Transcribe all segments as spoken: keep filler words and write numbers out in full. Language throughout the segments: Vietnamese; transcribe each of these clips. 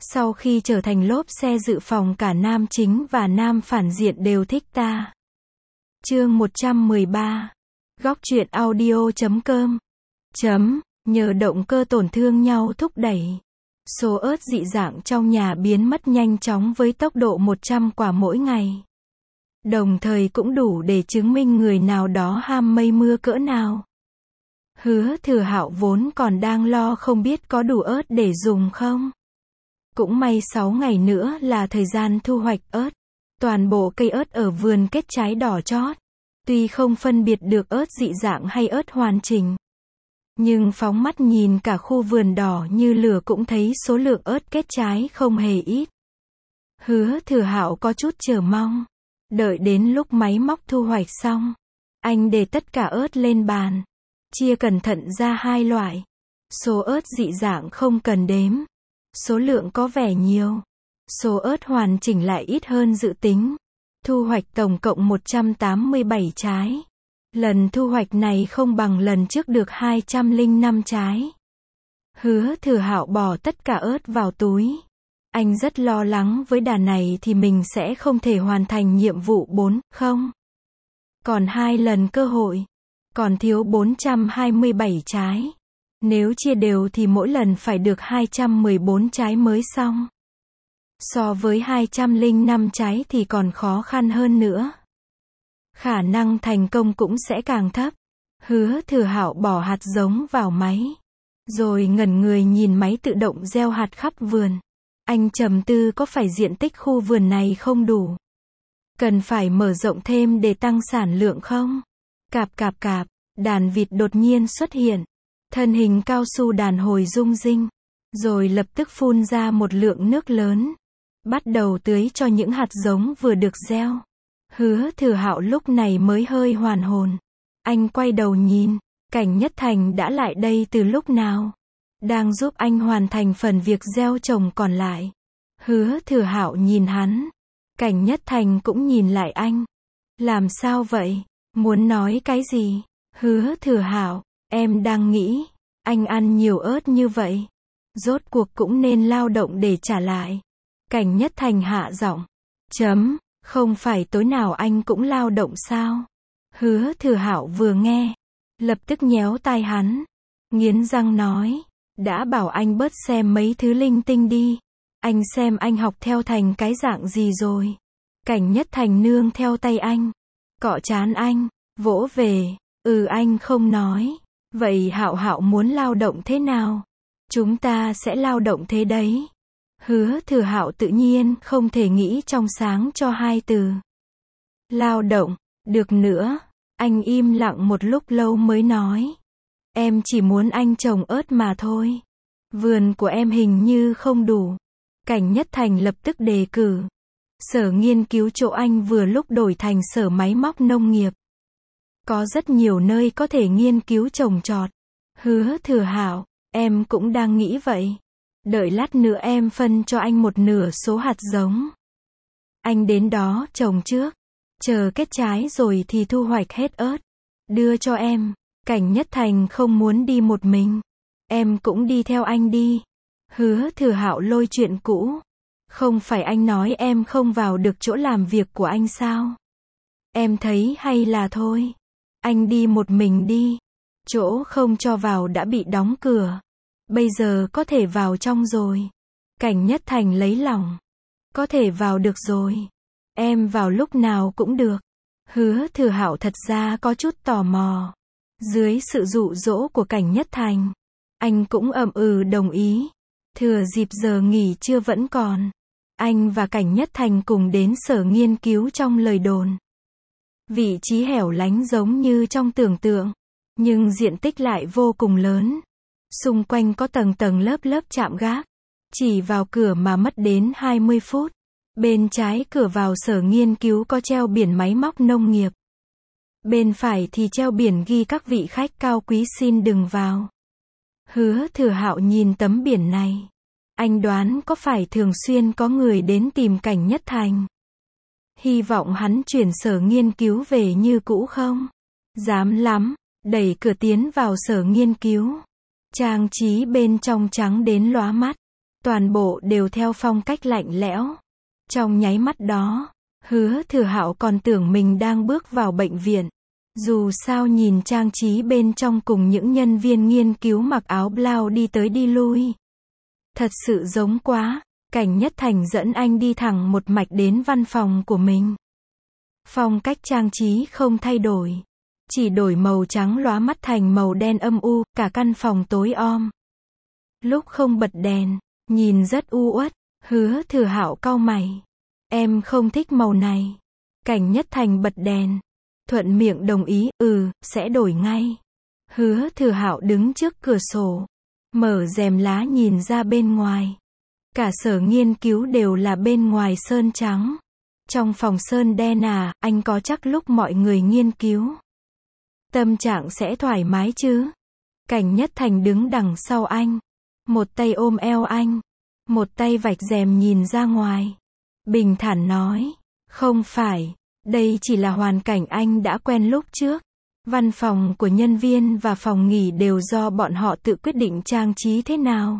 Sau khi trở thành lốp xe dự phòng cả nam chính và nam phản diện đều thích ta. Chương một trăm mười ba. Góc truyện audio chấm com. Chấm, nhờ động cơ tổn thương nhau thúc đẩy. Số ớt dị dạng trong nhà biến mất nhanh chóng với tốc độ một trăm quả mỗi ngày. Đồng thời cũng đủ để chứng minh người nào đó ham mây mưa cỡ nào. Hứa Thừa Hạo vốn còn đang lo không biết có đủ ớt để dùng không. Cũng may sáu ngày nữa là thời gian thu hoạch ớt. Toàn bộ cây ớt ở vườn kết trái đỏ chót. Tuy không phân biệt được ớt dị dạng hay ớt hoàn chỉnh, nhưng phóng mắt nhìn cả khu vườn đỏ như lửa cũng thấy số lượng ớt kết trái không hề ít. Hứa Thừa Hạo có chút chờ mong. Đợi đến lúc máy móc thu hoạch xong, anh để tất cả ớt lên bàn, chia cẩn thận ra hai loại. Số ớt dị dạng không cần đếm, số lượng có vẻ nhiều. Số ớt hoàn chỉnh lại ít hơn dự tính. Thu hoạch tổng cộng một trăm tám mươi bảy trái. Lần thu hoạch này không bằng lần trước được hai trăm lẻ năm trái. Hứa Thừa Hạo bỏ tất cả ớt vào túi. Anh rất lo lắng với đà này thì mình sẽ không thể hoàn thành nhiệm vụ bốn không. Còn hai lần cơ hội. Còn thiếu bốn trăm hai mươi bảy trái. Nếu chia đều thì mỗi lần phải được hai trăm mười bốn trái mới xong. So với hai trăm lẻ năm trái thì còn khó khăn hơn nữa. Khả năng thành công cũng sẽ càng thấp. Hứa Thừa Hạo bỏ hạt giống vào máy. Rồi ngẩn người nhìn máy tự động gieo hạt khắp vườn. Anh trầm tư có phải diện tích khu vườn này không đủ. Cần phải mở rộng thêm để tăng sản lượng không? Cạp cạp cạp, đàn vịt đột nhiên xuất hiện. Thân hình cao su đàn hồi rung rinh. Rồi lập tức phun ra một lượng nước lớn. Bắt đầu tưới cho những hạt giống vừa được gieo. Hứa Thừa Hạo lúc này mới hơi hoàn hồn. Anh quay đầu nhìn, Cảnh Nhất Thành đã lại đây từ lúc nào? Đang giúp anh hoàn thành phần việc gieo trồng còn lại. Hứa Thừa Hạo nhìn hắn. Cảnh Nhất Thành cũng nhìn lại anh. Làm sao vậy? Muốn nói cái gì? Hứa Thừa Hạo, em đang nghĩ, anh ăn nhiều ớt như vậy. Rốt cuộc cũng nên lao động để trả lại. Cảnh Nhất Thành hạ giọng. Chấm, không phải tối nào anh cũng lao động sao? Hứa Thừa Hạo vừa nghe, lập tức nhéo tai hắn. Nghiến răng nói. Đã bảo anh bớt xem mấy thứ linh tinh đi. Anh xem anh học theo thành cái dạng gì rồi. Cảnh Nhất Thành nương theo tay anh. Cọ trán anh, vỗ về. Ừ, anh không nói. Vậy Hạo Hạo muốn lao động thế nào? Chúng ta sẽ lao động thế đấy. Hứa Thừa Hạo tự nhiên không thể nghĩ trong sáng cho hai từ. Lao động, được nữa. Anh im lặng một lúc lâu mới nói. Em chỉ muốn anh trồng ớt mà thôi. Vườn của em hình như không đủ. Cảnh Nhất Thành lập tức đề cử. Sở nghiên cứu chỗ anh vừa lúc đổi thành sở máy móc nông nghiệp. Có rất nhiều nơi có thể nghiên cứu trồng trọt. Hứa Thừa Hạo, em cũng đang nghĩ vậy. Đợi lát nữa em phân cho anh một nửa số hạt giống. Anh đến đó trồng trước. Chờ kết trái rồi thì thu hoạch hết ớt. Đưa cho em. Cảnh Nhất Thành không muốn đi một mình. Em cũng đi theo anh đi. Hứa Thừa Hạo lôi chuyện cũ. Không phải anh nói em không vào được chỗ làm việc của anh sao? Em thấy hay là thôi. Anh đi một mình đi. Chỗ không cho vào đã bị đóng cửa. Bây giờ có thể vào trong rồi. Cảnh Nhất Thành lấy lòng. Có thể vào được rồi. Em vào lúc nào cũng được. Hứa Thừa Hạo thật ra có chút tò mò. Dưới sự dụ dỗ của Cảnh Nhất Thành, anh cũng ậm ừ đồng ý. Thừa dịp giờ nghỉ trưa vẫn còn, anh và Cảnh Nhất Thành cùng đến sở nghiên cứu trong lời đồn. Vị trí hẻo lánh giống như trong tưởng tượng, nhưng diện tích lại vô cùng lớn. Xung quanh có tầng tầng lớp lớp trạm gác. Chỉ vào cửa mà mất đến hai mươi phút. Bên trái cửa vào sở nghiên cứu có treo biển máy móc nông nghiệp. Bên phải thì treo biển ghi các vị khách cao quý xin đừng vào. Hứa Thừa Hạo nhìn tấm biển này. Anh đoán có phải thường xuyên có người đến tìm Cảnh Nhất Thành. Hy vọng hắn chuyển sở nghiên cứu về như cũ không? Dám lắm. Đẩy cửa tiến vào sở nghiên cứu. Trang trí bên trong trắng đến lóa mắt. toàn bộ đều theo phong cách lạnh lẽo. Trong nháy mắt đó, Hứa Thừa Hạo còn tưởng mình đang bước vào bệnh viện. Dù sao nhìn trang trí bên trong cùng những nhân viên nghiên cứu mặc áo blau đi tới đi lui. Thật sự giống quá. Cảnh Nhất Thành dẫn anh đi thẳng một mạch đến văn phòng của mình. Phong cách trang trí không thay đổi. Chỉ đổi màu trắng lóa mắt thành màu đen âm u, cả căn phòng tối om. Lúc không bật đèn, nhìn rất u uất, Hứa Thừa Hạo cau mày. Em không thích màu này. Cảnh Nhất Thành bật đèn. Thuận miệng đồng ý, ừ, sẽ đổi ngay. Hứa Thừa Hạo đứng trước cửa sổ. Mở rèm lá nhìn ra bên ngoài. Cả sở nghiên cứu đều là bên ngoài sơn trắng. Trong phòng sơn đen à, anh có chắc lúc mọi người nghiên cứu. Tâm trạng sẽ thoải mái chứ? Cảnh Nhất Thành đứng đằng sau anh. Một tay ôm eo anh. Một tay vạch rèm nhìn ra ngoài. Bình thản nói. Không phải. Đây chỉ là hoàn cảnh anh đã quen lúc trước. Văn phòng của nhân viên và phòng nghỉ đều do bọn họ tự quyết định trang trí thế nào.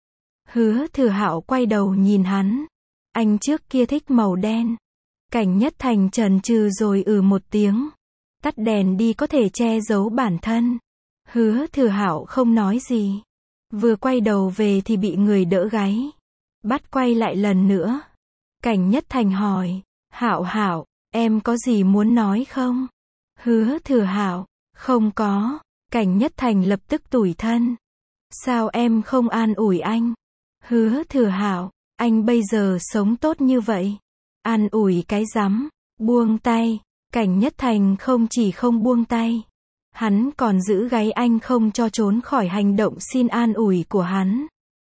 Hứa Thừa Hạo quay đầu nhìn hắn. Anh trước kia thích màu đen. Cảnh Nhất Thành chần chừ rồi ừ một tiếng. Tắt đèn đi có thể che giấu bản thân. Hứa Thừa Hạo không nói gì. Vừa quay đầu về thì bị người đỡ gáy. Bắt quay lại lần nữa. Cảnh Nhất Thành hỏi. Hạo Hạo, em có gì muốn nói không? Hứa Thừa Hạo. Không có. Cảnh Nhất Thành lập tức tủi thân. Sao em không an ủi anh? Hứa Thừa Hạo. Anh bây giờ sống tốt như vậy. An ủi cái rắm. Buông tay. Cảnh Nhất Thành không chỉ không buông tay. Hắn còn giữ gáy anh không cho trốn khỏi hành động xin an ủi của hắn.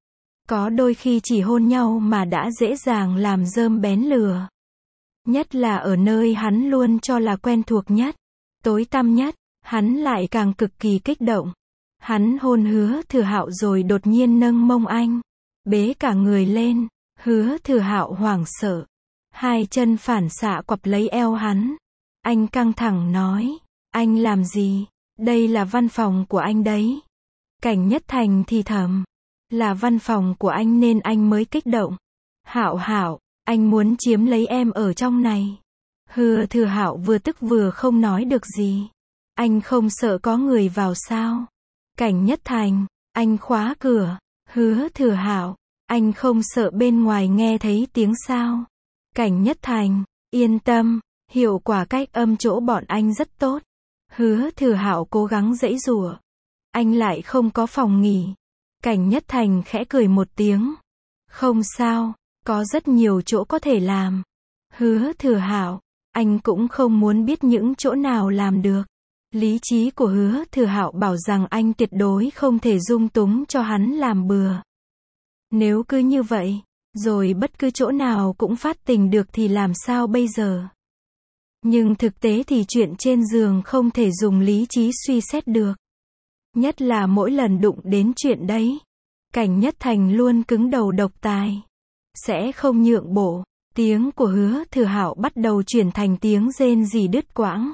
Có đôi khi chỉ hôn nhau mà đã dễ dàng làm rơm bén lửa. Nhất là ở nơi hắn luôn cho là quen thuộc nhất, tối tăm nhất, hắn lại càng cực kỳ kích động. Hắn hôn Hứa Thừa Hạo rồi đột nhiên nâng mông anh, bế cả người lên. Hứa Thừa Hạo hoảng sợ, hai chân phản xạ quặp lấy eo hắn. Anh căng thẳng nói, anh làm gì? Đây là văn phòng của anh đấy. Cảnh Nhất Thành thì thầm, là văn phòng của anh nên anh mới kích động. Hạo Hạo, anh muốn chiếm lấy em ở trong này. Hứa Thừa Hạo vừa tức vừa không nói được gì. Anh không sợ có người vào sao? Cảnh Nhất Thành, anh khóa cửa. Hứa Thừa Hạo, anh không sợ bên ngoài nghe thấy tiếng sao? Cảnh Nhất Thành, yên tâm, hiệu quả cách âm chỗ bọn anh rất tốt. Hứa Thừa Hạo cố gắng giãy giụa. Anh lại không có phòng nghỉ. Cảnh Nhất Thành khẽ cười một tiếng. Không sao, có rất nhiều chỗ có thể làm. Hứa Thừa Hạo, anh cũng không muốn biết những chỗ nào làm được. Lý trí của Hứa Thừa Hạo bảo rằng anh tuyệt đối không thể dung túng cho hắn làm bừa. Nếu cứ như vậy, rồi bất cứ chỗ nào cũng phát tình được thì làm sao bây giờ? Nhưng thực tế thì chuyện trên giường không thể dùng lý trí suy xét được. Nhất là mỗi lần đụng đến chuyện đấy. Cảnh Nhất Thành luôn cứng đầu độc tài. Sẽ không nhượng bộ. Tiếng của Hứa Thừa Hạo bắt đầu chuyển thành tiếng rên rỉ đứt quãng.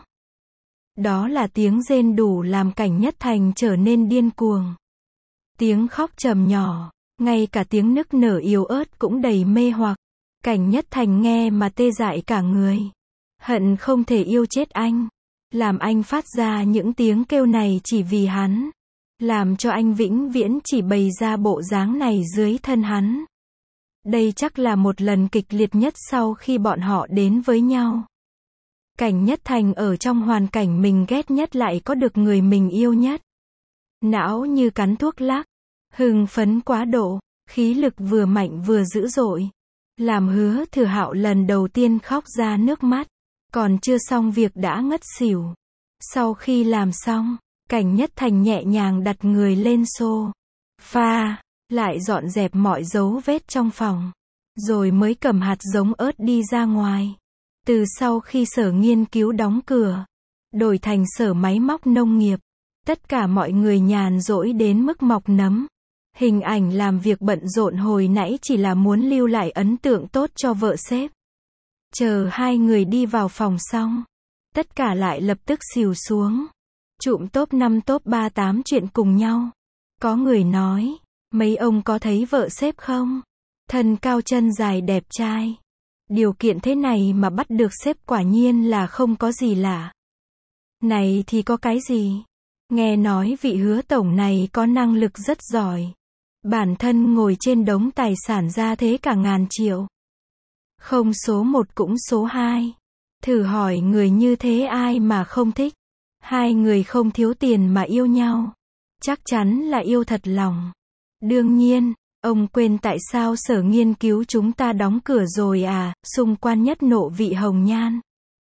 Đó là tiếng rên đủ làm Cảnh Nhất Thành trở nên điên cuồng. Tiếng khóc trầm nhỏ, ngay cả tiếng nức nở yếu ớt cũng đầy mê hoặc. Cảnh Nhất Thành nghe mà tê dại cả người. Hận không thể yêu chết anh. Làm anh phát ra những tiếng kêu này chỉ vì hắn. Làm cho anh vĩnh viễn chỉ bày ra bộ dáng này dưới thân hắn. Đây chắc là một lần kịch liệt nhất sau khi bọn họ đến với nhau. Cảnh Nhất Thành ở trong hoàn cảnh mình ghét nhất lại có được người mình yêu nhất. Não như cắn thuốc lắc. Hưng phấn quá độ. Khí lực vừa mạnh vừa dữ dội. Làm Hứa Thừa Hạo lần đầu tiên khóc ra nước mắt. Còn chưa xong việc đã ngất xỉu. Sau khi làm xong, Cảnh Nhất Thành nhẹ nhàng đặt người lên sofa, lại dọn dẹp mọi dấu vết trong phòng. Rồi mới cầm hạt giống ớt đi ra ngoài. Từ sau khi sở nghiên cứu đóng cửa, đổi thành sở máy móc nông nghiệp, tất cả mọi người nhàn rỗi đến mức mọc nấm. Hình ảnh làm việc bận rộn hồi nãy chỉ là muốn lưu lại ấn tượng tốt cho vợ sếp. Chờ hai người đi vào phòng xong, tất cả lại lập tức xìu xuống. Trụm top năm top ba tám chuyện cùng nhau. Có người nói, Mấy ông có thấy vợ sếp không? Thân cao chân dài đẹp trai. Điều kiện thế này mà bắt được sếp quả nhiên là không có gì lạ. Này thì có cái gì? Nghe nói vị hứa tổng này có năng lực rất giỏi. Bản thân ngồi trên đống tài sản ra thế cả ngàn triệu. Không số một cũng số hai. Thử hỏi người như thế ai mà không thích. Hai người không thiếu tiền mà yêu nhau. Chắc chắn là yêu thật lòng. Đương nhiên, ông quên tại sao sở nghiên cứu chúng ta đóng cửa rồi à, xung quan nhất nộ vị hồng nhan.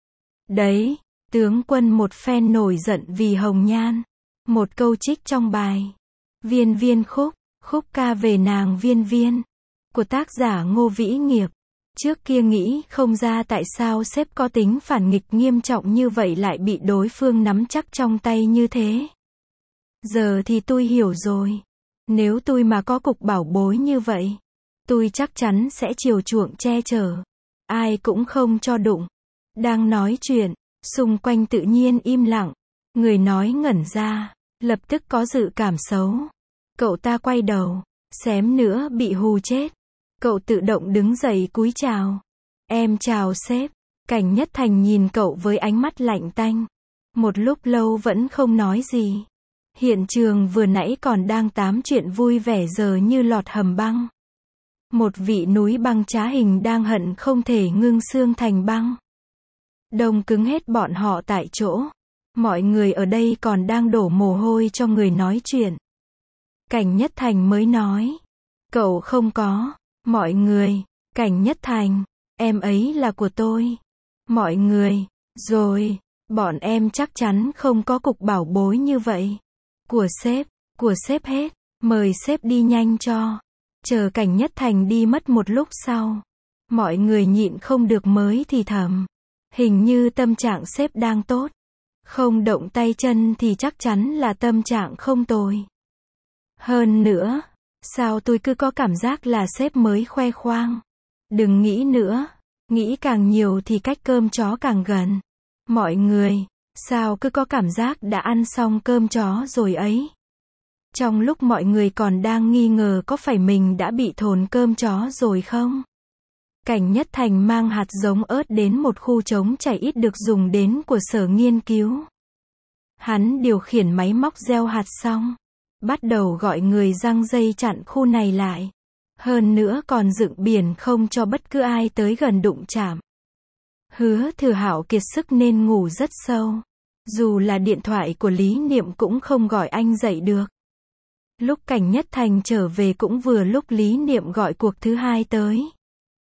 Đấy, tướng quân một phen nổi giận vì hồng nhan. Một câu trích trong bài Viên Viên Khúc, khúc ca về nàng Viên Viên, của tác giả Ngô Vĩ Nghiệp. Trước kia nghĩ không ra tại sao sếp có tính phản nghịch nghiêm trọng như vậy lại bị đối phương nắm chắc trong tay như thế. Giờ thì tôi hiểu rồi. Nếu tôi mà có cục bảo bối như vậy, tôi chắc chắn sẽ chiều chuộng che chở. Ai cũng không cho đụng. Đang nói chuyện, xung quanh tự nhiên im lặng. Người nói ngẩn ra, lập tức có dự cảm xấu. Cậu ta quay đầu, xém nữa bị hù chết. Cậu tự động đứng dậy cúi chào. Em chào sếp. Cảnh Nhất Thành nhìn cậu với ánh mắt lạnh tanh. Một lúc lâu vẫn không nói gì. Hiện trường vừa nãy còn đang tám chuyện vui vẻ giờ như lọt hầm băng. Một vị núi băng trá hình đang hận không thể ngưng xương thành băng. Đông cứng hết bọn họ tại chỗ. Mọi người ở đây còn đang đổ mồ hôi cho người nói chuyện. Cảnh Nhất Thành mới nói. Cậu không có. Mọi người. Cảnh Nhất Thành. Em ấy là của tôi. Mọi người. Rồi. Bọn em chắc chắn không có cục bảo bối như vậy. Của sếp. Của sếp hết. Mời sếp đi nhanh cho. Chờ Cảnh Nhất Thành đi mất một lúc sau. Mọi người nhịn không được mới thì thầm. Hình như tâm trạng sếp đang tốt. Không động tay chân thì chắc chắn là tâm trạng không tồi. Hơn nữa, sao tôi cứ có cảm giác là sếp mới khoe khoang. Đừng nghĩ nữa, nghĩ càng nhiều thì cách cơm chó càng gần. Mọi người, sao cứ có cảm giác đã ăn xong cơm chó rồi ấy. Trong lúc mọi người còn đang nghi ngờ có phải mình đã bị thồn cơm chó rồi không? Cảnh Nhất Thành mang hạt giống ớt đến một khu trống chảy ít được dùng đến của sở nghiên cứu. Hắn điều khiển máy móc gieo hạt xong. Bắt đầu gọi người giăng dây chặn khu này lại. Hơn nữa còn dựng biển không cho bất cứ ai tới gần đụng chạm. Hứa Thừa Hạo kiệt sức nên ngủ rất sâu. Dù là điện thoại của Lý Niệm cũng không gọi anh dậy được. Lúc Cảnh Nhất Thành trở về cũng vừa lúc Lý Niệm gọi cuộc thứ hai tới.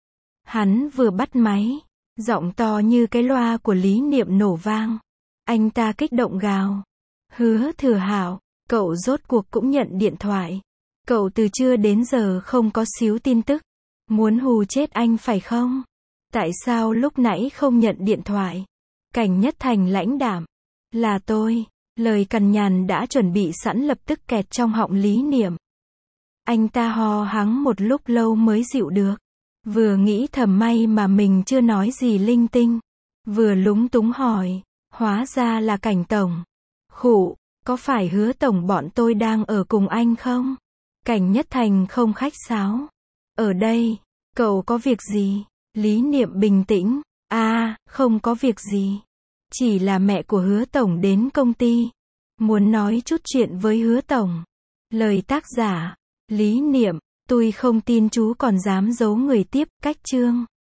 Hắn vừa bắt máy, giọng to như cái loa của Lý Niệm nổ vang. Anh ta kích động gào. Hứa Thừa Hạo, cậu rốt cuộc cũng nhận điện thoại. Cậu từ trưa đến giờ không có xíu tin tức. Muốn hù chết anh phải không? Tại sao lúc nãy không nhận điện thoại? Cảnh Nhất Thành lãnh đạm. Là tôi. Lời cằn nhằn đã chuẩn bị sẵn lập tức kẹt trong họng Lý Niệm. Anh ta ho hắng một lúc lâu mới dịu được. Vừa nghĩ thầm may mà mình chưa nói gì linh tinh. Vừa lúng túng hỏi. Hóa ra là Cảnh tổng. Khụ, có phải Hứa tổng bọn tôi đang ở cùng anh không? Cảnh Nhất Thành không khách sáo. Ở đây, cậu có việc gì? Lý Niệm bình tĩnh. À, không có việc gì. Chỉ là mẹ của Hứa tổng đến công ty. Muốn nói chút chuyện với Hứa tổng. Lời tác giả. Lý Niệm, tôi không tin chú còn dám giấu người tiếp, cách chương.